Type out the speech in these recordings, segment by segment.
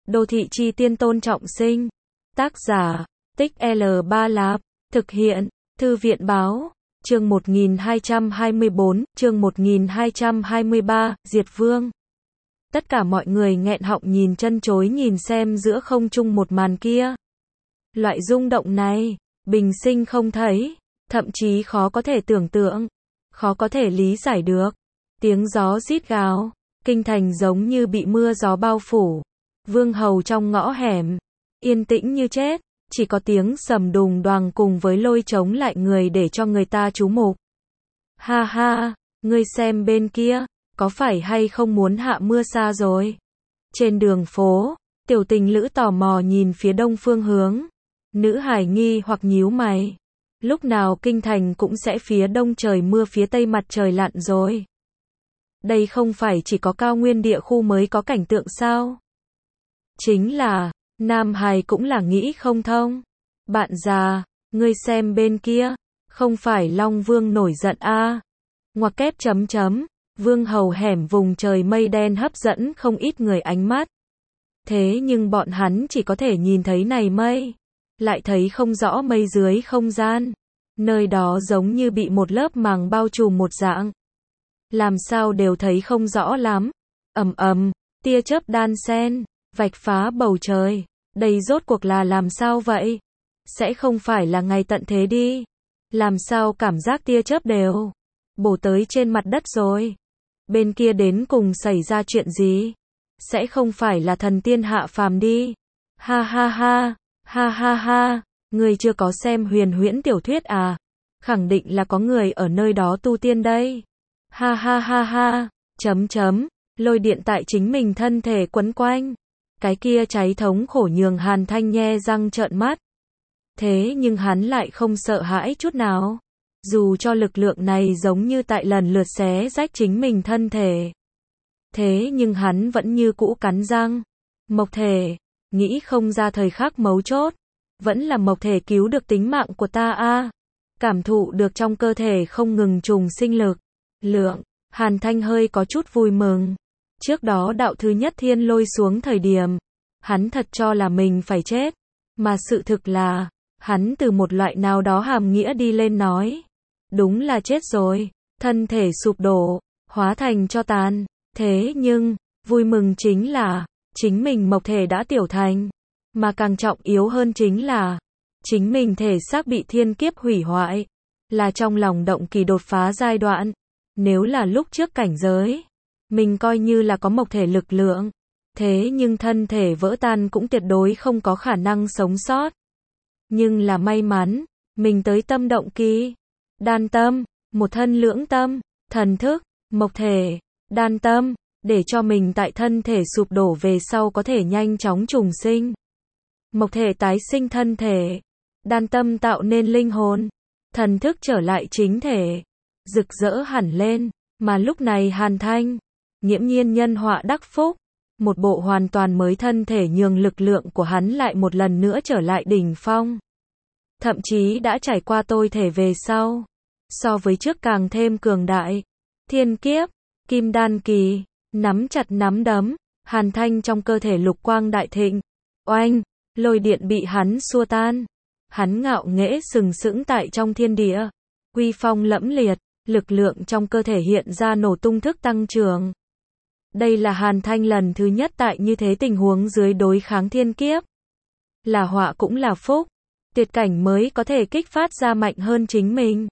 Đô thị chi tiên Tôn Trọng Sinh. Tác giả, Tích L Ba Lạp. Thực hiện, Thư viện Báo. Chương 1224, chương 1223, Diệt Vương. Tất cả mọi người nghẹn họng nhìn chân chối nhìn xem giữa không trung một màn kia. Loại rung động này, bình sinh không thấy, thậm chí khó có thể tưởng tượng, khó có thể lý giải được. Tiếng gió rít gào, kinh thành giống như bị mưa gió bao phủ. Vương hầu trong ngõ hẻm, yên tĩnh như chết, chỉ có tiếng sầm đùng đoàng cùng với lôi chống lại người để cho người ta chú mục. Ha ha, ngươi xem bên kia, có phải hay không muốn hạ mưa xa rồi? Trên đường phố, tiểu tình lữ tò mò nhìn phía đông phương hướng. Nữ hải nghi hoặc nhíu mày. Lúc nào kinh thành cũng sẽ phía đông trời mưa phía tây mặt trời lặn rồi. Đây không phải chỉ có cao nguyên địa khu mới có cảnh tượng sao? Chính là, nam hài cũng là nghĩ không thông. Bạn già, ngươi xem bên kia, không phải Long Vương nổi giận a? Ngoặc kép chấm chấm, Vương hầu hẻm vùng trời mây đen hấp dẫn không ít người ánh mắt. Thế nhưng bọn hắn chỉ có thể nhìn thấy này mây, lại thấy không rõ mây dưới không gian. Nơi đó giống như bị một lớp màng bao trùm một dạng. Làm sao đều thấy không rõ lắm. Ầm ầm, tia chớp đan xen, vạch phá bầu trời. Đây rốt cuộc là làm sao vậy? Sẽ không phải là ngày tận thế đi. Làm sao cảm giác tia chớp đều bổ tới trên mặt đất rồi? Bên kia đến cùng xảy ra chuyện gì? Sẽ không phải là thần tiên hạ phàm đi. Ha ha ha, ha ha ha, người chưa có xem huyền huyễn tiểu thuyết à? Khẳng định là có người ở nơi đó tu tiên đây. Ha ha ha ha, chấm chấm, lôi điện tại chính mình thân thể quấn quanh. Cái kia cháy thống khổ nhường Hàn Thanh nhe răng trợn mắt. Thế nhưng hắn lại không sợ hãi chút nào. Dù cho lực lượng này giống như tại lần lượt xé rách chính mình thân thể. Thế nhưng hắn vẫn như cũ cắn răng. Mộc thể, nghĩ không ra thời khắc mấu chốt. Vẫn là mộc thể cứu được tính mạng của ta a. Cảm thụ được trong cơ thể không ngừng trùng sinh lực. Lượng, Hàn Thanh hơi có chút vui mừng. Trước đó đạo thứ nhất thiên lôi xuống thời điểm, hắn thật cho là mình phải chết. Mà sự thực là, hắn từ một loại nào đó hàm nghĩa đi lên nói. Đúng là chết rồi, thân thể sụp đổ, hóa thành tro tàn. Thế nhưng, vui mừng chính là, chính mình mộc thể đã tiểu thành. Mà càng trọng yếu hơn chính là, chính mình thể xác bị thiên kiếp hủy hoại. Là trong lòng động kỳ đột phá giai đoạn. Nếu là lúc trước cảnh giới, mình coi như là có mộc thể lực lượng. Thế nhưng thân thể vỡ tan cũng tuyệt đối không có khả năng sống sót. Nhưng là may mắn, mình tới tâm động kỳ. Đan tâm, một thân lưỡng tâm, thần thức, mộc thể, đan tâm, để cho mình tại thân thể sụp đổ về sau có thể nhanh chóng trùng sinh. Mộc thể tái sinh thân thể, đan tâm tạo nên linh hồn, thần thức trở lại chính thể, rực rỡ hẳn lên, mà lúc này Hàn Thanh, nghiễm nhiên nhân họa đắc phúc, một bộ hoàn toàn mới thân thể nhường lực lượng của hắn lại một lần nữa trở lại đỉnh phong. Thậm chí đã trải qua tôi thể về sau, so với trước càng thêm cường đại. Thiên kiếp, kim đan kỳ, nắm chặt nắm đấm, Hàn Thanh trong cơ thể lục quang đại thịnh. Oanh, lôi điện bị hắn xua tan. Hắn ngạo nghễ sừng sững tại trong thiên địa, uy phong lẫm liệt, lực lượng trong cơ thể hiện ra nổ tung thức tăng trưởng. Đây là Hàn Thanh lần thứ nhất tại như thế tình huống dưới đối kháng thiên kiếp. Là họa cũng là phúc, tuyệt cảnh mới có thể kích phát ra mạnh hơn chính mình.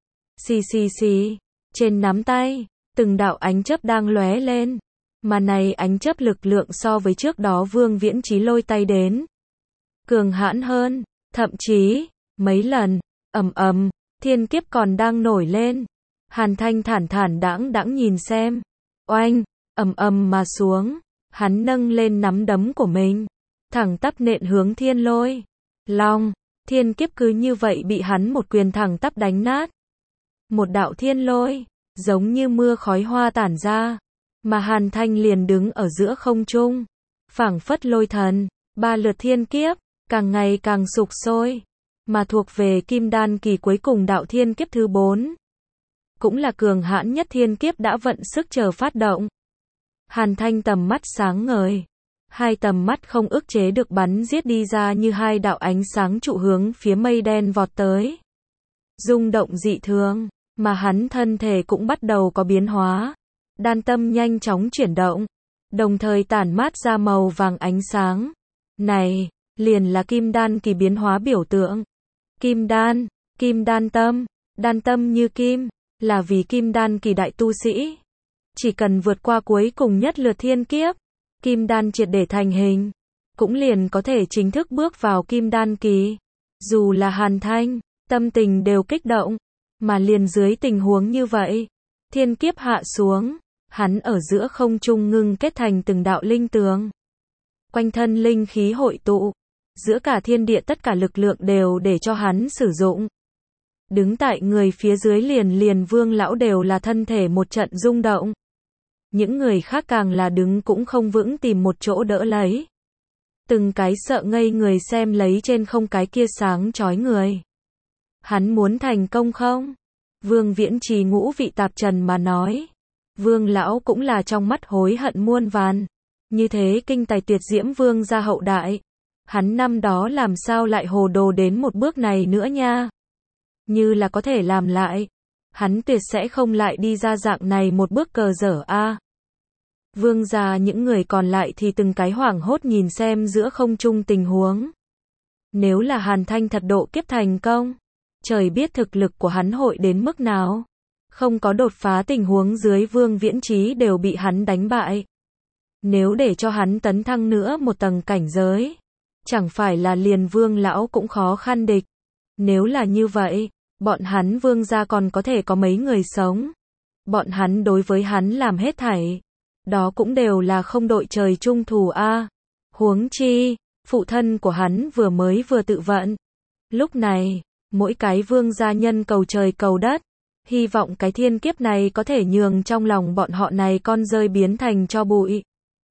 Xì xì xì, trên nắm tay, từng đạo ánh chớp đang lóe lên. Mà này ánh chớp lực lượng so với trước đó Vương Viễn Chí lôi tay đến cường hãn hơn, thậm chí, mấy lần, ầm ầm, thiên kiếp còn đang nổi lên. Hàn Thanh thản thản đãng đãng nhìn xem. Oanh, ầm ầm mà xuống, hắn nâng lên nắm đấm của mình, thẳng tắp nện hướng thiên lôi. Long, thiên kiếp cứ như vậy bị hắn một quyền thẳng tắp đánh nát. Một đạo thiên lôi, giống như mưa khói hoa tản ra, mà Hàn Thanh liền đứng ở giữa không trung, phảng phất lôi thần, ba lượt thiên kiếp, càng ngày càng sục sôi, mà thuộc về kim đan kỳ cuối cùng đạo thiên kiếp thứ 4. Cũng là cường hãn nhất thiên kiếp đã vận sức chờ phát động. Hàn Thanh tầm mắt sáng ngời, hai tầm mắt không ức chế được bắn giết đi ra như hai đạo ánh sáng trụ hướng phía mây đen vọt tới. Rung động dị thường, mà hắn thân thể cũng bắt đầu có biến hóa. Đan tâm nhanh chóng chuyển động, đồng thời tản mát ra màu vàng ánh sáng. Này, liền là kim đan kỳ biến hóa biểu tượng. Kim đan tâm như kim, là vì kim đan kỳ đại tu sĩ. Chỉ cần vượt qua cuối cùng nhất lượt thiên kiếp, kim đan triệt để thành hình, cũng liền có thể chính thức bước vào kim đan kỳ. Dù là Hàn Thanh, tâm tình đều kích động, mà liền dưới tình huống như vậy, thiên kiếp hạ xuống, hắn ở giữa không trung ngưng kết thành từng đạo linh tường. Quanh thân linh khí hội tụ, giữa cả thiên địa tất cả lực lượng đều để cho hắn sử dụng. Đứng tại người phía dưới liền Vương lão đều là thân thể một trận rung động. Những người khác càng là đứng cũng không vững tìm một chỗ đỡ lấy. Từng cái sợ ngây người xem lấy trên không cái kia sáng chói người. Hắn muốn thành công không? Vương Viễn Trì ngũ vị tạp trần mà nói. Vương lão cũng là trong mắt hối hận muôn vàn. Như thế kinh tài tuyệt diễm vương gia hậu đại. Hắn năm đó làm sao lại hồ đồ đến một bước này nữa nha. Như là có thể làm lại, hắn tuyệt sẽ không lại đi ra dạng này một bước cờ dở a. Vương gia những người còn lại thì từng cái hoảng hốt nhìn xem giữa không trung tình huống. Nếu là Hàn Thanh thật độ kiếp thành công, trời biết thực lực của hắn hội đến mức nào. Không có đột phá tình huống dưới Vương Viễn Trí đều bị hắn đánh bại. Nếu để cho hắn tấn thăng nữa một tầng cảnh giới, chẳng phải là liền Vương lão cũng khó khăn địch. Nếu là như vậy, bọn hắn Vương gia còn có thể có mấy người sống. Bọn hắn đối với hắn làm hết thảy, đó cũng đều là không đội trời chung thù a. Huống chi, phụ thân của hắn vừa tự vận. Lúc này, mỗi cái vương gia nhân cầu trời cầu đất, hy vọng cái thiên kiếp này có thể nhường trong lòng bọn họ này con rơi biến thành tro bụi.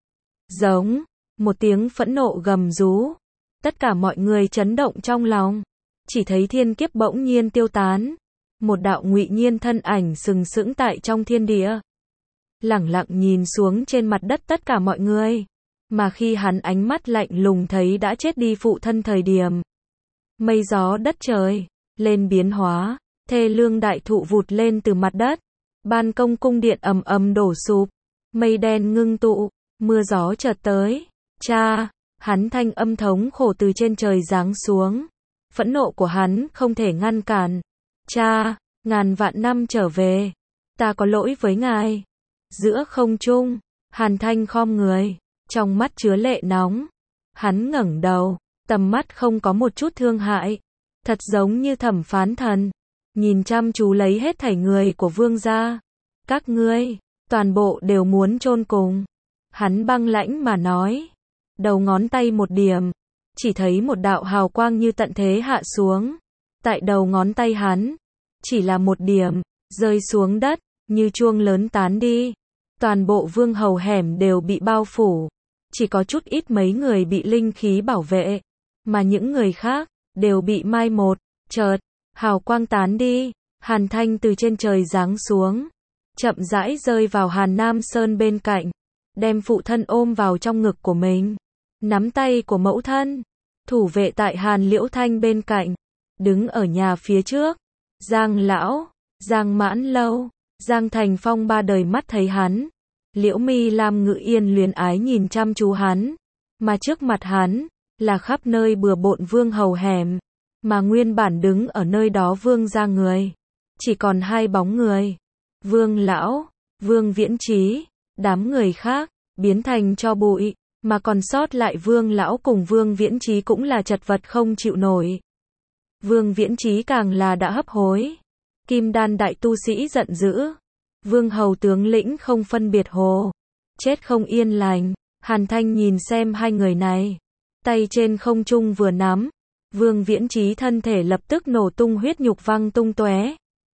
Giống, một tiếng phẫn nộ gầm rú. Tất cả mọi người chấn động trong lòng. Chỉ thấy thiên kiếp bỗng nhiên tiêu tán. Một đạo ngụy nhiên thân ảnh sừng sững tại trong thiên địa. Lẳng lặng nhìn xuống trên mặt đất tất cả mọi người. Mà khi hắn ánh mắt lạnh lùng thấy đã chết đi phụ thân thời điểm. Mây gió đất trời, lên biến hóa, thê lương đại thụ vụt lên từ mặt đất. Ban công cung điện ầm ầm đổ sụp. Mây đen ngưng tụ, mưa gió chợt tới. Cha, hắn thanh âm thống khổ từ trên trời giáng xuống. Phẫn nộ của hắn không thể ngăn cản. Cha, ngàn vạn năm trở về. Ta có lỗi với ngài. Giữa không trung, Hàn Thanh khom người, trong mắt chứa lệ nóng. Hắn ngẩng đầu, tầm mắt không có một chút thương hại. Thật giống như thẩm phán thần. Nhìn chăm chú lấy hết thảy người của vương gia. Các ngươi, toàn bộ đều muốn chôn cùng. Hắn băng lãnh mà nói. Đầu ngón tay một điểm. Chỉ thấy một đạo hào quang như tận thế hạ xuống. Tại đầu ngón tay hắn. Chỉ là một điểm. Rơi xuống đất. Như chuông lớn tán đi. Toàn bộ vương hầu hẻm đều bị bao phủ. Chỉ có chút ít mấy người bị linh khí bảo vệ. Mà những người khác đều bị mai một. Chợt, hào quang tán đi. Hàn Thanh từ trên trời giáng xuống. Chậm rãi rơi vào Hàn Nam Sơn bên cạnh. Đem phụ thân ôm vào trong ngực của mình. Nắm tay của mẫu thân. Thủ vệ tại Hàn Liễu Thanh bên cạnh. Đứng ở nhà phía trước. Giang Lão, Giang Mãn Lâu, Giang Thành Phong ba đời mắt thấy hắn. Liễu Mi Lam Ngự Yên luyến ái nhìn chăm chú hắn. Mà trước mặt hắn, là khắp nơi bừa bộn vương hầu hẻm. Mà nguyên bản đứng ở nơi đó vương gia người. Chỉ còn hai bóng người. Vương Lão, Vương Viễn Trí, đám người khác, biến thành tro bụi. Mà còn sót lại Vương Lão cùng Vương Viễn Trí cũng là chật vật không chịu nổi. Vương Viễn Trí càng là đã hấp hối. Kim đan đại tu sĩ giận dữ. Vương hầu tướng lĩnh không phân biệt hồ. Chết không yên lành. Hàn Thanh nhìn xem hai người này. Tay trên không trung vừa nắm. Vương Viễn Trí thân thể lập tức nổ tung huyết nhục văng tung tóe.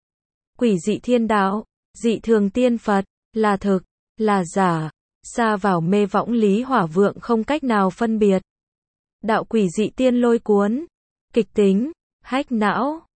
Quỷ dị thiên đạo, dị thường tiên Phật, là thực, là giả. Xa vào mê võng lý hỏa vượng không cách nào phân biệt. Đạo quỷ dị tiên lôi cuốn. Kịch tính, hách não.